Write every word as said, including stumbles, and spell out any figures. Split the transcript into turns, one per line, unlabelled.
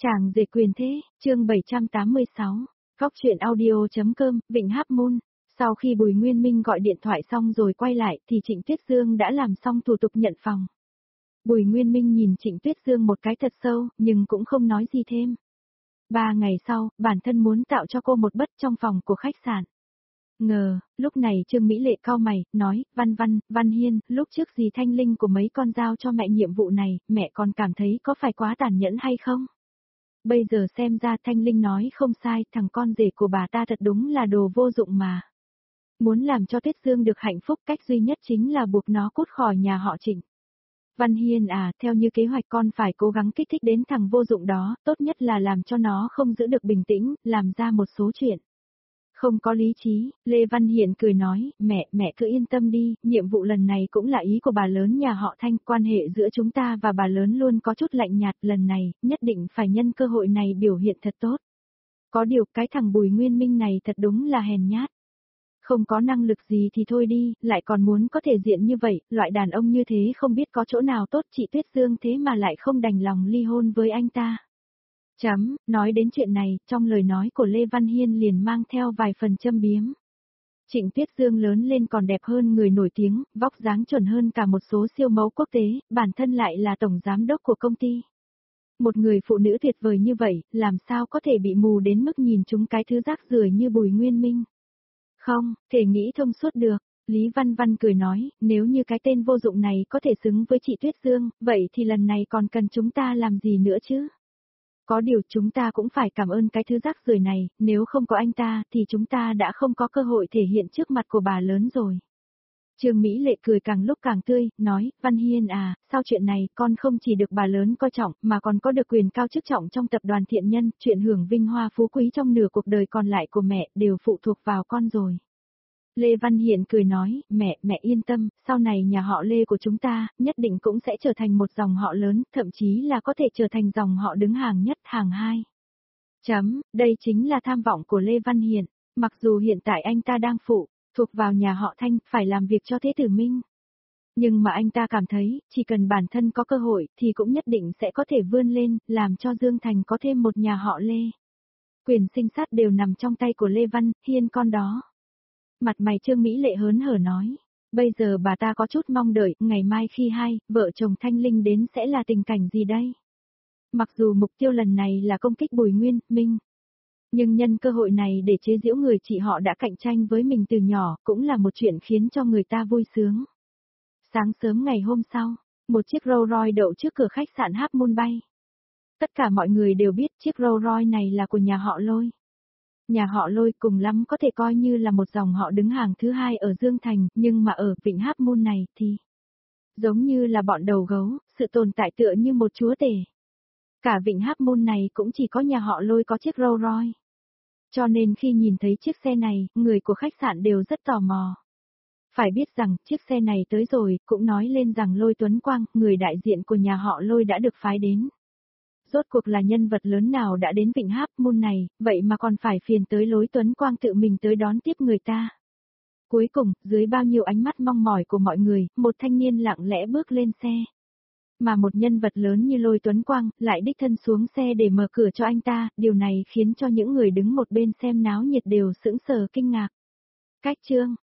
Chàng rể quyền thế, chương bảy trăm tám mươi sáu, Góc truyện audio.com, Vịnh Háp Moon. Sau khi Bùi Nguyên Minh gọi điện thoại xong rồi quay lại thì Trịnh Tuyết Dương đã làm xong thủ tục nhận phòng. Bùi Nguyên Minh nhìn Trịnh Tuyết Dương một cái thật sâu, nhưng cũng không nói gì thêm. Ba ngày sau, bản thân muốn tạo cho cô một bất trong phòng của khách sạn. Ngờ, lúc này Trương Mỹ Lệ cau mày, nói, Văn Văn, Văn Hiên, lúc trước dì Thanh Linh của mấy con giao cho mẹ nhiệm vụ này, mẹ còn cảm thấy có phải quá tàn nhẫn hay không? Bây giờ xem ra Thanh Linh nói không sai, thằng con rể của bà ta thật đúng là đồ vô dụng mà. Muốn làm cho Tuyết Dương được hạnh phúc, cách duy nhất chính là buộc nó cút khỏi nhà họ Trịnh. Văn Hiên à, theo như kế hoạch con phải cố gắng kích thích đến thằng vô dụng đó, tốt nhất là làm cho nó không giữ được bình tĩnh, làm ra một số chuyện. Không có lý trí, Lê Văn Hiển cười nói, mẹ, mẹ cứ yên tâm đi, nhiệm vụ lần này cũng là ý của bà lớn nhà họ Thanh, quan hệ giữa chúng ta và bà lớn luôn có chút lạnh nhạt, lần này, nhất định phải nhân cơ hội này biểu hiện thật tốt. Có điều, cái thằng Bùi Nguyên Minh này thật đúng là hèn nhát. Không có năng lực gì thì thôi đi, lại còn muốn có thể diện như vậy, loại đàn ông như thế không biết có chỗ nào tốt, chị Tuyết Dương thế mà lại không đành lòng ly hôn với anh ta. Chấm, nói đến chuyện này, trong lời nói của Lê Văn Hiên liền mang theo vài phần châm biếm. Trịnh Tuyết Dương lớn lên còn đẹp hơn người nổi tiếng, vóc dáng chuẩn hơn cả một số siêu mẫu quốc tế, bản thân lại là tổng giám đốc của công ty. Một người phụ nữ tuyệt vời như vậy, làm sao có thể bị mù đến mức nhìn chúng cái thứ rác rưởi như Bùi Nguyên Minh. Không, thể nghĩ thông suốt được. Lý Văn Văn cười nói, nếu như cái tên vô dụng này có thể xứng với chị Tuyết Dương, vậy thì lần này còn cần chúng ta làm gì nữa chứ? Có điều chúng ta cũng phải cảm ơn cái thứ rác rưởi này, nếu không có anh ta thì chúng ta đã không có cơ hội thể hiện trước mặt của bà lớn rồi. Trương Mỹ Lệ cười càng lúc càng tươi, nói, Văn Hiên à, sau chuyện này con không chỉ được bà lớn coi trọng mà còn có được quyền cao chức trọng trong tập đoàn Thiện Nhân, chuyện hưởng vinh hoa phú quý trong nửa cuộc đời còn lại của mẹ đều phụ thuộc vào con rồi. Lê Văn Hiển cười nói, mẹ, mẹ yên tâm, sau này nhà họ Lê của chúng ta, nhất định cũng sẽ trở thành một dòng họ lớn, thậm chí là có thể trở thành dòng họ đứng hàng nhất, hàng hai. Chấm, đây chính là tham vọng của Lê Văn Hiển, mặc dù hiện tại anh ta đang phụ, thuộc vào nhà họ Thanh, phải làm việc cho Thế Tử Minh. Nhưng mà anh ta cảm thấy, chỉ cần bản thân có cơ hội, thì cũng nhất định sẽ có thể vươn lên, làm cho Dương Thành có thêm một nhà họ Lê. Quyền sinh sát đều nằm trong tay của Lê Văn Hiên con đó. Mặt mày Trương Mỹ Lệ hớn hở nói, bây giờ bà ta có chút mong đợi, ngày mai khi hai, vợ chồng Thanh Linh đến sẽ là tình cảnh gì đây? Mặc dù mục tiêu lần này là công kích Bùi Nguyên Minh, nhưng nhân cơ hội này để chế giễu người chị họ đã cạnh tranh với mình từ nhỏ, cũng là một chuyện khiến cho người ta vui sướng. Sáng sớm ngày hôm sau, một chiếc Rolls Royce đậu trước cửa khách sạn Half Moon bay. Tất cả mọi người đều biết chiếc Rolls Royce này là của nhà họ Lôi. Nhà họ Lôi cùng lắm có thể coi như là một dòng họ đứng hàng thứ hai ở Dương Thành, nhưng mà ở Vịnh Háp Moon này thì giống như là bọn đầu gấu, sự tồn tại tựa như một chúa tể. Cả Vịnh Háp Moon này cũng chỉ có nhà họ Lôi có chiếc Rolls Royce. Cho nên khi nhìn thấy chiếc xe này, người của khách sạn đều rất tò mò. Phải biết rằng, chiếc xe này tới rồi, cũng nói lên rằng Lôi Tuấn Quang, người đại diện của nhà họ Lôi đã được phái đến. Rốt cuộc là nhân vật lớn nào đã đến Vịnh Háp Moon này, vậy mà còn phải phiền tới Lôi Tuấn Quang tự mình tới đón tiếp người ta. Cuối cùng, dưới bao nhiêu ánh mắt mong mỏi của mọi người, một thanh niên lặng lẽ bước lên xe. Mà một nhân vật lớn như Lôi Tuấn Quang, lại đích thân xuống xe để mở cửa cho anh ta, điều này khiến cho những người đứng một bên xem náo nhiệt đều sững sờ kinh ngạc. Cách chương,